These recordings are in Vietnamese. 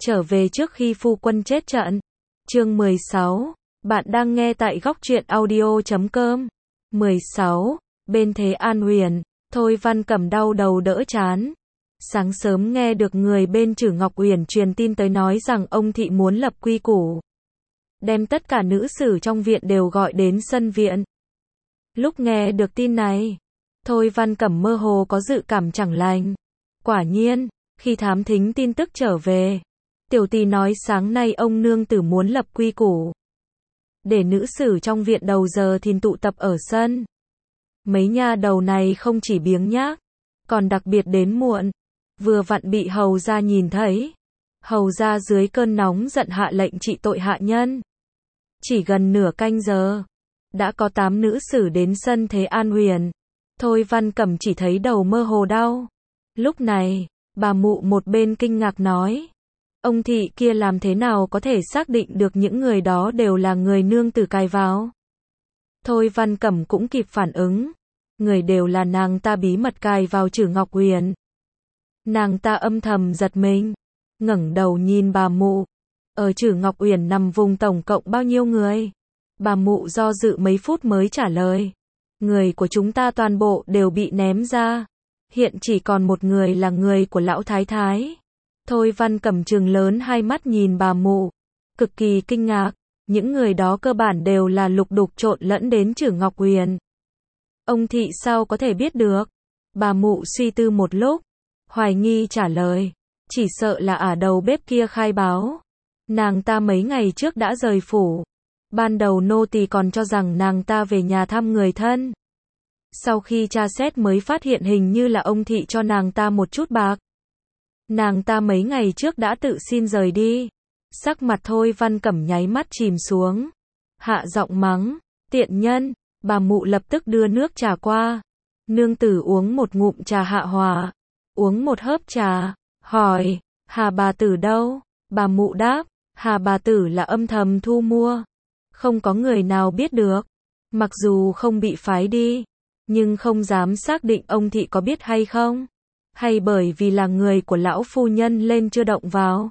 trở về trước khi phu quân chết trận. Chương 16. Bạn đang nghe tại góc truyện audio.com. 16. Bên Thế An Huyền, Thôi Văn Cẩm đau đầu đỡ chán. Sáng sớm nghe được người bên Trử Ngọc Uyển truyền tin tới nói rằng ông thị muốn lập quy củ, đem tất cả nữ sử trong viện đều gọi đến sân viện. Lúc nghe được tin này, Thôi Văn Cẩm mơ hồ có dự cảm chẳng lành. Quả nhiên, khi thám thính tin tức trở về, tiểu tỷ nói sáng nay ông nương tử muốn lập quy củ, để nữ sử trong viện đầu giờ thìn tụ tập ở sân. Mấy nha đầu này không chỉ biếng nhác, còn đặc biệt đến muộn. Vừa vặn bị hầu gia nhìn thấy. Hầu gia dưới cơn nóng giận hạ lệnh trị tội hạ nhân. Chỉ gần nửa canh giờ, đã có 8 nữ sử đến sân Thế An Huyền. Thôi Văn Cẩm chỉ thấy đầu mơ hồ đau. Lúc này, bà mụ một bên kinh ngạc nói, ông thị kia làm thế nào có thể xác định được những người đó đều là người nương tử cài vào. Thôi Văn Cẩm cũng kịp phản ứng, người đều là nàng ta bí mật cài vào Trử Ngọc Uyển. Nàng ta âm thầm giật mình, ngẩng đầu nhìn bà mụ. Ở Trử Ngọc Uyển nằm vùng tổng cộng bao nhiêu người? Bà mụ do dự mấy phút mới trả lời, người của chúng ta toàn bộ đều bị ném ra. Hiện chỉ còn một người là người của lão thái thái. Thôi Văn Cẩm trừng lớn hai mắt nhìn bà mụ, cực kỳ kinh ngạc. Những người đó cơ bản đều là lục đục trộn lẫn đến Trử Ngọc Uyển. Ông thị sao có thể biết được? Bà mụ suy tư một lúc, hoài nghi trả lời, chỉ sợ là ả đầu bếp kia khai báo. Nàng ta mấy ngày trước đã rời phủ. Ban đầu nô tỳ còn cho rằng nàng ta về nhà thăm người thân. Sau khi tra xét mới phát hiện hình như là ông thị cho nàng ta một chút bạc. Nàng ta mấy ngày trước đã tự xin rời đi. Sắc mặt Thôi Văn Cẩm nháy mắt chìm xuống. Hạ giọng mắng, tiện nhân. Bà mụ lập tức đưa nước trà qua. Nương tử uống một ngụm trà hạ hỏa. Uống một hớp trà, hỏi, Hà bà tử đâu? Bà mụ đáp, Hà bà tử là âm thầm thu mua. Không có người nào biết được. Mặc dù không bị phái đi, nhưng không dám xác định ông thị có biết hay không. Hay bởi vì là người của lão phu nhân lên chưa động vào.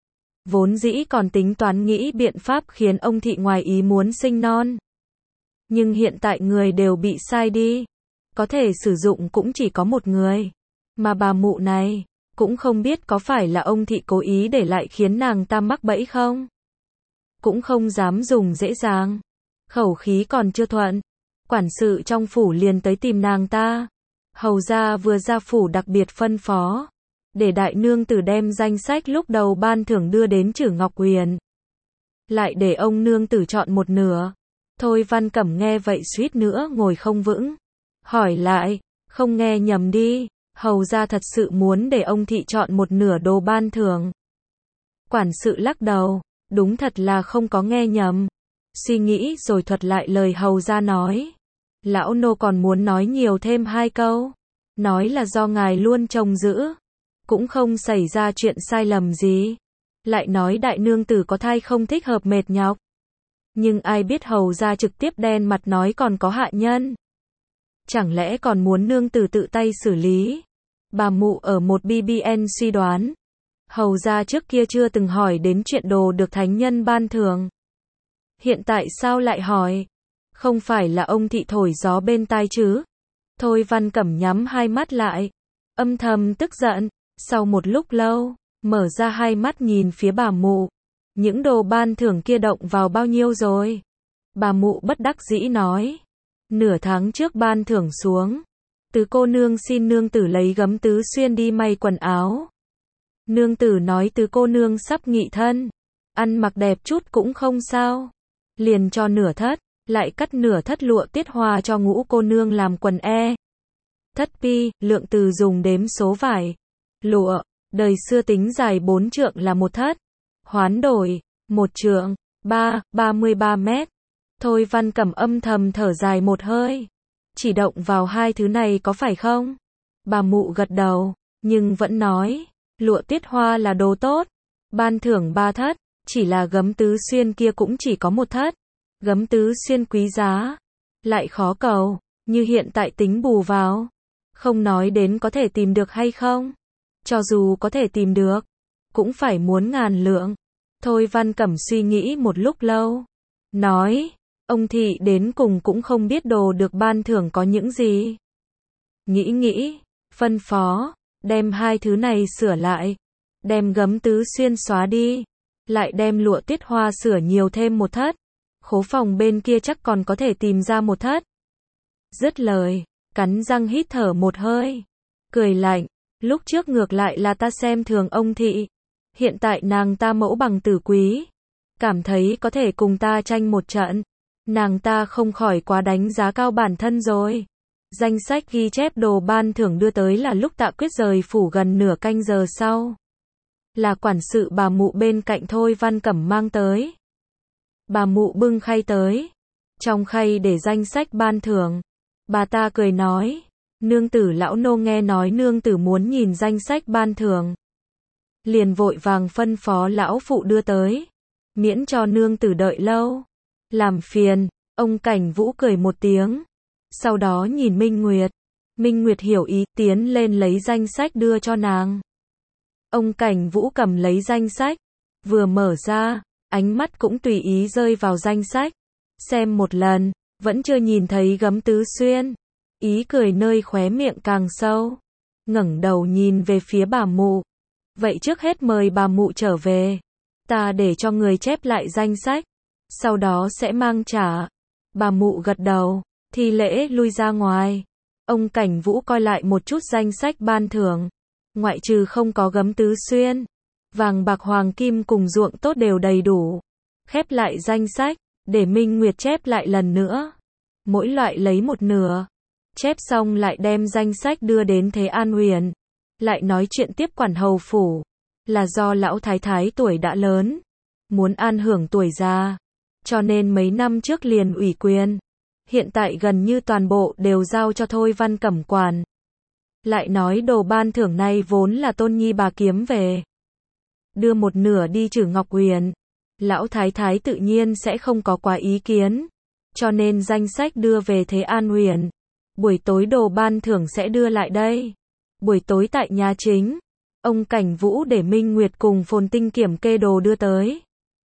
Vốn dĩ còn tính toán nghĩ biện pháp khiến ông thị ngoài ý muốn sinh non. Nhưng hiện tại người đều bị sai đi. Có thể sử dụng cũng chỉ có một người. Mà bà mụ này, cũng không biết có phải là ông thị cố ý để lại khiến nàng ta mắc bẫy không? Cũng không dám dùng dễ dàng. Khẩu khí còn chưa thuận, quản sự trong phủ liền tới tìm nàng ta. Hầu gia vừa ra phủ đặc biệt phân phó, để đại nương tử đem danh sách lúc đầu ban thưởng đưa đến Trử Ngọc Uyển. Lại để ông nương tử chọn một nửa. Thôi Văn Cẩm nghe vậy suýt nữa ngồi không vững. Hỏi lại, không nghe nhầm đi. Hầu gia thật sự muốn để ông thị chọn một nửa đồ ban thưởng. Quản sự lắc đầu, đúng thật là không có nghe nhầm. Suy nghĩ rồi thuật lại lời hầu gia nói. Lão nô còn muốn nói nhiều thêm 2 câu. Nói là do ngài luôn trông giữ, cũng không xảy ra chuyện sai lầm gì. Lại nói đại nương tử có thai không thích hợp mệt nhọc. Nhưng ai biết hầu gia trực tiếp đen mặt nói còn có hạ nhân. Chẳng lẽ còn muốn nương tử tự tay xử lý? Bà mụ ở một BBN suy đoán. Hầu gia trước kia chưa từng hỏi đến chuyện đồ được thánh nhân ban thưởng. Hiện tại sao lại hỏi? Không phải là ông thị thổi gió bên tai chứ? Thôi Văn Cẩm nhắm hai mắt lại, âm thầm tức giận. Sau một lúc lâu, mở ra hai mắt nhìn phía bà mụ. Những đồ ban thưởng kia động vào bao nhiêu rồi? Bà mụ bất đắc dĩ nói. Nửa tháng trước ban thưởng xuống. Tứ cô nương xin nương tử lấy gấm tứ xuyên đi may quần áo. Nương tử nói tứ cô nương sắp nghị thân, ăn mặc đẹp chút cũng không sao. Liền cho nửa thất, lại cắt nửa thất lụa tiết hoa cho ngũ cô nương làm quần thất pi, lượng từ dùng đếm số vải. Lụa, đời xưa tính dài 4 trượng là một thất. Hoán đổi, 1 trượng, 33 mét. Thôi Văn Cẩm âm thầm thở dài một hơi. Chỉ động vào 2 thứ này có phải không? Bà mụ gật đầu, nhưng vẫn nói, lụa tiết hoa là đồ tốt. Ban thưởng 3 thất, chỉ là gấm tứ xuyên kia cũng chỉ có 1 thất. Gấm tứ xuyên quý giá, lại khó cầu, như hiện tại tính bù vào. Không nói đến có thể tìm được hay không. Cho dù có thể tìm được, cũng phải muốn ngàn lượng. Thôi Văn Cẩm suy nghĩ một lúc lâu, nói, ông thị đến cùng cũng không biết đồ được ban thưởng có những gì. Nghĩ, phân phó, đem hai thứ này sửa lại, đem gấm tứ xuyên xóa đi, lại đem lụa tiết hoa sửa nhiều thêm một thất, khố phòng bên kia chắc còn có thể tìm ra một thất. Dứt lời, cắn răng hít thở một hơi, cười lạnh, lúc trước ngược lại là ta xem thường ông thị, hiện tại nàng ta mẫu bằng tử quý, cảm thấy có thể cùng ta tranh một trận, nàng ta không khỏi quá đánh giá cao bản thân rồi. Danh sách ghi chép đồ ban thưởng đưa tới là lúc Tạ Quyết rời phủ gần nửa canh giờ sau. Là quản sự bà mụ bên cạnh Thôi Văn Cẩm mang tới. Bà mụ bưng khay tới. Trong khay để danh sách ban thưởng. Bà ta cười nói, nương tử lão nô nghe nói nương tử muốn nhìn danh sách ban thưởng. Liền vội vàng phân phó lão phụ đưa tới. Miễn cho nương tử đợi lâu. Làm phiền, ông Cảnh Vũ cười một tiếng. Sau đó nhìn Minh Nguyệt. Minh Nguyệt hiểu ý, tiến lên lấy danh sách đưa cho nàng. Ông Cảnh Vũ cầm lấy danh sách, vừa mở ra, ánh mắt cũng tùy ý rơi vào danh sách. Xem một lần, vẫn chưa nhìn thấy gấm tứ xuyên. Ý cười nơi khóe miệng càng sâu. Ngẩng đầu nhìn về phía bà mụ. Vậy trước hết mời bà mụ trở về. Ta để cho người chép lại danh sách. Sau đó sẽ mang trả. Bà mụ gật đầu. Thi lễ lui ra ngoài. Ông Cảnh Vũ coi lại một chút danh sách ban thưởng. Ngoại trừ không có gấm tứ xuyên, vàng bạc hoàng kim cùng ruộng tốt đều đầy đủ. Khép lại danh sách, để Minh Nguyệt chép lại lần nữa. Mỗi loại lấy một nửa. Chép xong lại đem danh sách đưa đến Thế An Huyền. Lại nói chuyện tiếp quản hầu phủ. Là do lão thái thái tuổi đã lớn. Muốn an hưởng tuổi già. Cho nên mấy năm trước liền ủy quyền. Hiện tại gần như toàn bộ đều giao cho Thôi Văn Cẩm quản. Lại nói đồ ban thưởng này vốn là Tôn Nhi bà kiếm về. Đưa một nửa đi Trử Ngọc Huyền. Lão thái thái tự nhiên sẽ không có quá ý kiến. Cho nên danh sách đưa về Thế An Huyền. Buổi tối đồ ban thưởng sẽ đưa lại đây. Buổi tối tại nhà chính. Ông Cảnh Vũ để Minh Nguyệt cùng Phồn Tinh kiểm kê đồ đưa tới.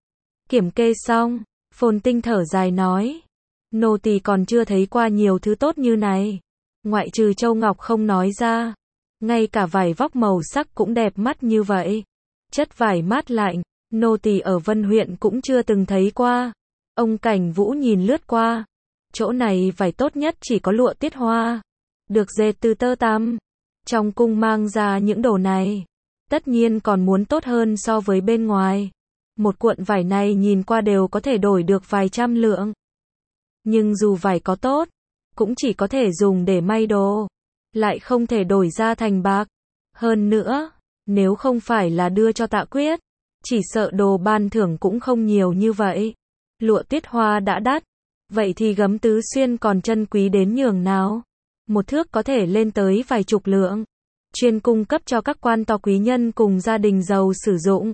Kiểm kê xong, Phồn Tinh thở dài nói. Nô tỳ còn chưa thấy qua nhiều thứ tốt như này. Ngoại trừ châu ngọc không nói ra. Ngay cả vải vóc màu sắc cũng đẹp mắt như vậy. Chất vải mát lạnh, nô tỳ ở Vân huyện cũng chưa từng thấy qua. Ông Cảnh Vũ nhìn lướt qua. Chỗ này vải tốt nhất chỉ có lụa tiết hoa. Được dệt từ tơ tằm. Trong cung mang ra những đồ này. Tất nhiên còn muốn tốt hơn so với bên ngoài. Một cuộn vải này nhìn qua đều có thể đổi được vài trăm lượng. Nhưng dù vải có tốt, cũng chỉ có thể dùng để may đồ, lại không thể đổi ra thành bạc. Hơn nữa, nếu không phải là đưa cho Tạ Quyết, chỉ sợ đồ ban thưởng cũng không nhiều như vậy. Lụa tiết hoa đã đắt, vậy thì gấm tứ xuyên còn chân quý đến nhường nào? Một thước có thể lên tới vài chục lượng, chuyên cung cấp cho các quan to quý nhân cùng gia đình giàu sử dụng.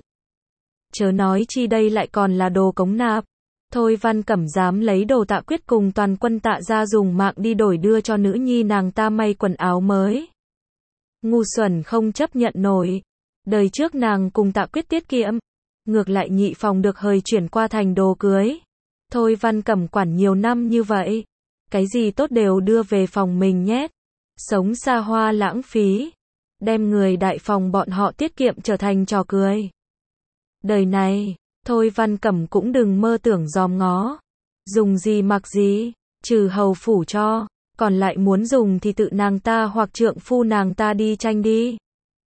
Chớ nói chi đây lại còn là đồ cống nạp. Thôi Văn Cẩm dám lấy đồ Tạ Quyết cùng toàn quân Tạ gia dùng mạng đi đổi đưa cho nữ nhi nàng ta may quần áo mới. Ngu xuẩn không chấp nhận nổi. Đời trước nàng cùng Tạ Quyết tiết kiệm. Ngược lại nhị phòng được hời chuyển qua thành đồ cưới. Thôi Văn Cẩm quản nhiều năm như vậy. Cái gì tốt đều đưa về phòng mình nhét. Sống xa hoa lãng phí. Đem người đại phòng bọn họ tiết kiệm trở thành trò cười. Đời này, Thôi Văn Cẩm cũng đừng mơ tưởng dòm ngó. Dùng gì mặc gì, trừ hầu phủ cho, còn lại muốn dùng thì tự nàng ta hoặc trượng phu nàng ta đi tranh đi.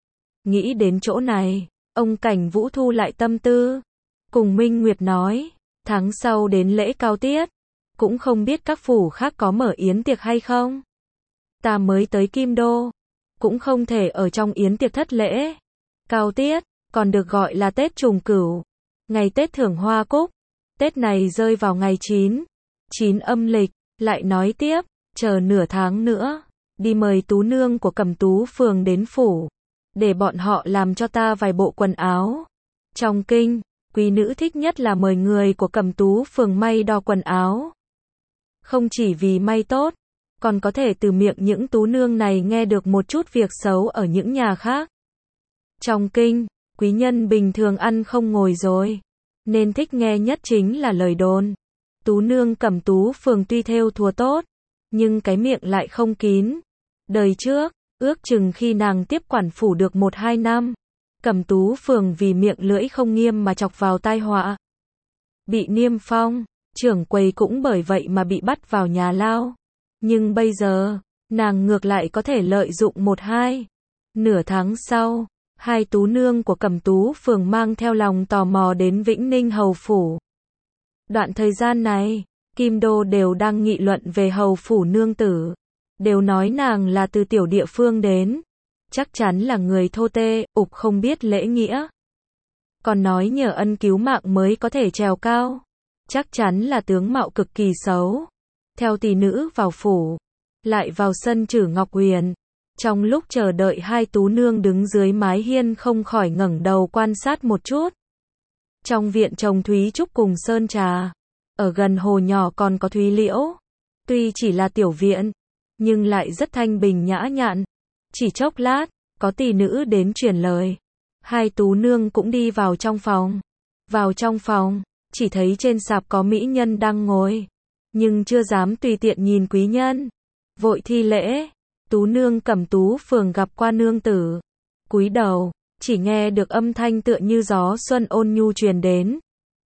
Nghĩ đến chỗ này, ông Cảnh Vũ thu lại tâm tư. Cùng Minh Nguyệt nói, tháng sau đến lễ cao tiết, cũng không biết các phủ khác có mở yến tiệc hay không. Ta mới tới Kim Đô, cũng không thể ở trong yến tiệc thất lễ. Cao tiết, còn được gọi là Tết Trùng Cửu. Ngày Tết thưởng hoa cúc. Tết này rơi vào ngày 9 âm lịch. Lại nói tiếp, chờ nửa tháng nữa, đi mời tú nương của Cẩm Tú phường đến phủ, để bọn họ làm cho ta vài bộ quần áo. Trong kinh, quý nữ thích nhất là mời người của Cẩm Tú phường may đo quần áo. Không chỉ vì may tốt, còn có thể từ miệng những tú nương này nghe được một chút việc xấu ở những nhà khác. Trong kinh, Quý nhân bình thường ăn không ngồi rồi, nên thích nghe nhất chính là lời đồn. Tú nương Cẩm Tú Phường tuy thêu thùa tốt, nhưng cái miệng lại không kín. Đời trước, ước chừng khi nàng tiếp quản phủ được 1-2 năm, Cẩm Tú Phường vì miệng lưỡi không nghiêm mà chọc vào tai họa. Bị niêm phong, trưởng quầy cũng bởi vậy mà bị bắt vào nhà lao. Nhưng bây giờ, nàng ngược lại có thể lợi dụng 1-2. Nửa tháng sau, hai tú nương của Cẩm Tú Phường mang theo lòng tò mò đến Vĩnh Ninh Hầu Phủ. Đoạn thời gian này, Kim Đô đều đang nghị luận về Hầu Phủ nương tử. Đều nói nàng là từ tiểu địa phương đến. Chắc chắn là người thô tê, ục không biết lễ nghĩa. Còn nói nhờ ân cứu mạng mới có thể trèo cao. Chắc chắn là tướng mạo cực kỳ xấu. Theo tỷ nữ vào phủ, lại vào sân Trử Ngọc Huyền. Trong lúc chờ đợi hai tú nương đứng dưới mái hiên không khỏi ngẩng đầu quan sát một chút. Trong viện trồng thúy trúc cùng sơn trà, ở gần hồ nhỏ còn có thúy liễu. Tuy chỉ là tiểu viện, nhưng lại rất thanh bình nhã nhặn. Chỉ chốc lát, có tỷ nữ đến truyền lời. Hai tú nương cũng đi vào trong phòng. Vào trong phòng, chỉ thấy trên sạp có mỹ nhân đang ngồi, nhưng chưa dám tùy tiện nhìn quý nhân. Vội thi lễ, tú nương Cẩm Tú Phường gặp qua nương tử. Cúi đầu, chỉ nghe được âm thanh tựa như gió xuân ôn nhu truyền đến.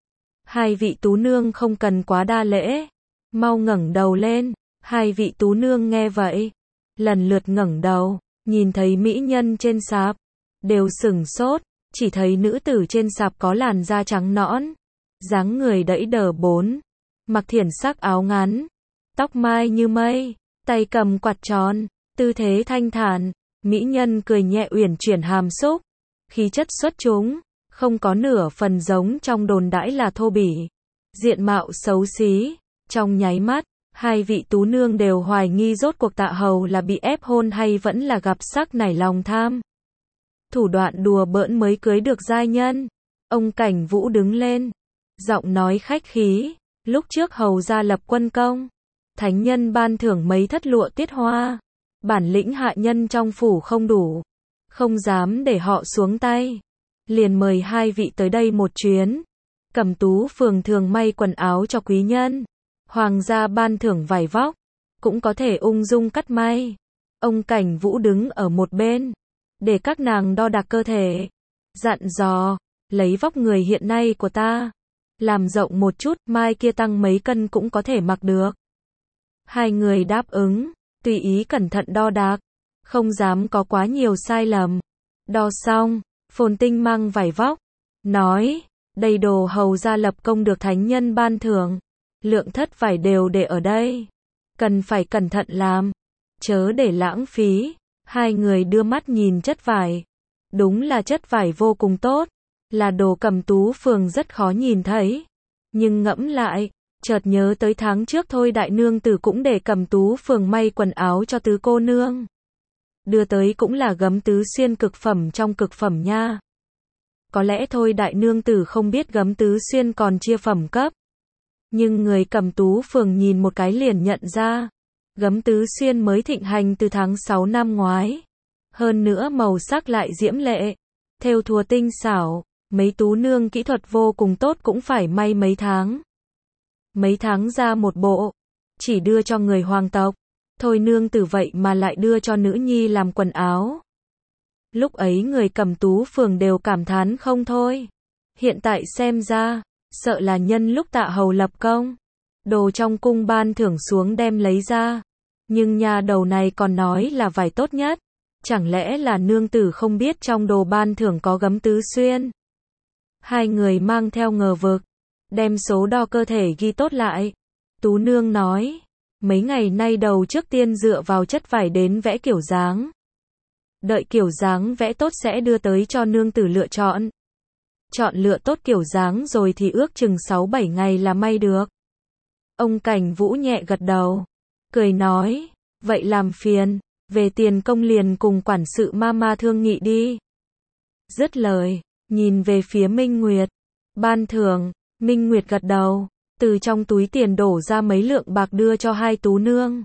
Hai vị tú nương không cần quá đa lễ, mau ngẩng đầu lên. Hai vị tú nương nghe vậy, lần lượt ngẩng đầu, nhìn thấy mỹ nhân trên sạp, đều sửng sốt, chỉ thấy nữ tử trên sạp có làn da trắng nõn, dáng người đẫy đờ bốn, mặc thiển sắc áo ngắn, tóc mai như mây, tay cầm quạt tròn, tư thế thanh thản, mỹ nhân cười nhẹ uyển chuyển hàm xúc, khí chất xuất chúng, không có nửa phần giống trong đồn đãi là thô bỉ, diện mạo xấu xí. Trong nháy mắt, hai vị tú nương đều hoài nghi rốt cuộc Tạ Hầu là bị ép hôn hay vẫn là gặp sắc nảy lòng tham. Thủ đoạn đùa bỡn mới cưới được giai nhân. Ông Cảnh Vũ đứng lên, giọng nói khách khí, lúc trước hầu gia lập quân công, thánh nhân ban thưởng mấy thất lụa tiết hoa, bản lĩnh hạ nhân trong phủ không đủ, không dám để họ xuống tay, liền mời hai vị tới đây một chuyến. Cẩm Tú Phường thường may quần áo cho quý nhân, hoàng gia ban thưởng vải vóc, cũng có thể ung dung cắt may. Ông Cảnh Vũ đứng ở một bên, để các nàng đo đạc cơ thể, dặn dò, lấy vóc người hiện nay của ta, làm rộng một chút, mai kia tăng mấy cân cũng có thể mặc được. Hai người đáp ứng, tùy ý cẩn thận đo đạc, không dám có quá nhiều sai lầm. Đo xong, Phồn Tinh mang vải vóc, nói, đây đồ hầu gia lập công được thánh nhân ban thưởng, lượng thất vải đều để ở đây, cần phải cẩn thận làm, chớ để lãng phí. Hai người đưa mắt nhìn chất vải, đúng là chất vải vô cùng tốt, là đồ Cẩm Tú Phường rất khó nhìn thấy. Nhưng ngẫm lại, chợt nhớ tới tháng trước thôi đại nương tử cũng để Cẩm Tú Phường may quần áo cho tứ cô nương. Đưa tới cũng là gấm tứ xuyên cực phẩm trong cực phẩm nha. Có lẽ thôi đại nương tử không biết gấm tứ xuyên còn chia phẩm cấp. Nhưng người Cẩm Tú Phường nhìn một cái liền nhận ra. Gấm tứ xuyên mới thịnh hành từ tháng 6 năm ngoái. Hơn nữa màu sắc lại diễm lệ, thêu thùa tinh xảo, mấy tú nương kỹ thuật vô cùng tốt cũng phải may mấy tháng. Mấy tháng ra một bộ, chỉ đưa cho người hoàng tộc, thôi nương tử vậy mà lại đưa cho nữ nhi làm quần áo. Lúc ấy người Cẩm Tú Phường đều cảm thán không thôi. Hiện tại xem ra, sợ là nhân lúc Tạ Hầu lập công, đồ trong cung ban thưởng xuống đem lấy ra. Nhưng nhà đầu này còn nói là vải tốt nhất. Chẳng lẽ là nương tử không biết trong đồ ban thưởng có gấm tứ xuyên? Hai người mang theo ngờ vực, đem số đo cơ thể ghi tốt lại. Tú nương nói, mấy ngày nay đầu trước tiên dựa vào chất vải đến vẽ kiểu dáng. Đợi kiểu dáng vẽ tốt sẽ đưa tới cho nương tử lựa chọn. Chọn lựa tốt kiểu dáng rồi thì ước chừng 6-7 ngày là may được. Ông Cảnh Vũ nhẹ gật đầu, cười nói, vậy làm phiền, về tiền công liền cùng quản sự mama thương nghị đi. Dứt lời, nhìn về phía Minh Nguyệt, ban thưởng. Minh Nguyệt gật đầu, từ trong túi tiền đổ ra mấy lượng bạc đưa cho hai tú nương.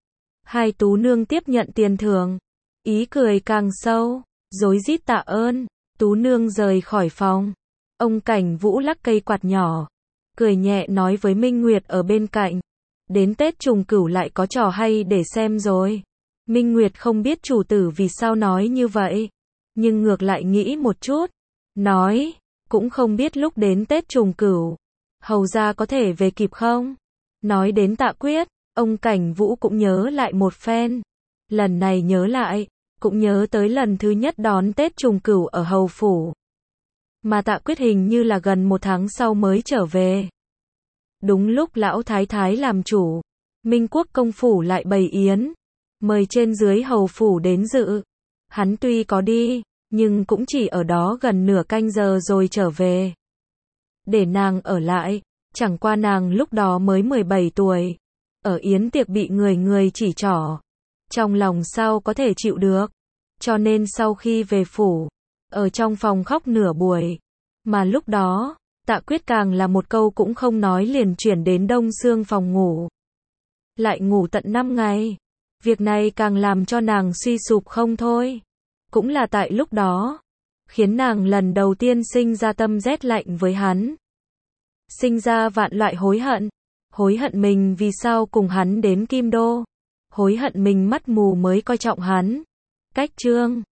Hai tú nương tiếp nhận tiền thưởng, ý cười càng sâu, rối rít tạ ơn. Tú Nương rời khỏi phòng. Ông Cảnh Vũ lắc cây quạt nhỏ, cười nhẹ nói với Minh Nguyệt ở bên cạnh. Đến Tết Trùng Cửu lại có trò hay để xem rồi. Minh Nguyệt không biết chủ tử vì sao nói như vậy, nhưng ngược lại nghĩ một chút, nói, cũng không biết lúc đến Tết Trùng Cửu, hầu gia có thể về kịp không? Nói đến Tạ Quyết, ông Cảnh Vũ cũng nhớ lại một phen. Lần này nhớ lại, cũng nhớ tới lần thứ nhất đón Tết Trùng Cửu ở hầu phủ. Mà Tạ Quyết hình như là gần 1 tháng sau mới trở về. Đúng lúc lão thái thái làm chủ, Minh Quốc công phủ lại bày yến, mời trên dưới hầu phủ đến dự. Hắn tuy có đi, nhưng cũng chỉ ở đó gần nửa canh giờ rồi trở về. Để nàng ở lại, chẳng qua nàng lúc đó mới 17 tuổi. Ở yến tiệc bị người người chỉ trỏ. Trong lòng sao có thể chịu được. Cho nên sau khi về phủ, ở trong phòng khóc nửa buổi. Mà lúc đó, Tạ Quyết càng là một câu cũng không nói liền chuyển đến Đông Xương phòng ngủ. Lại ngủ tận 5 ngày. Việc này càng làm cho nàng suy sụp không thôi. Cũng là tại lúc đó, khiến nàng lần đầu tiên sinh ra tâm rét lạnh với hắn. Sinh ra vạn loại hối hận. Hối hận mình vì sao cùng hắn đến Kim Đô. Hối hận mình mắt mù mới coi trọng hắn. Cách chương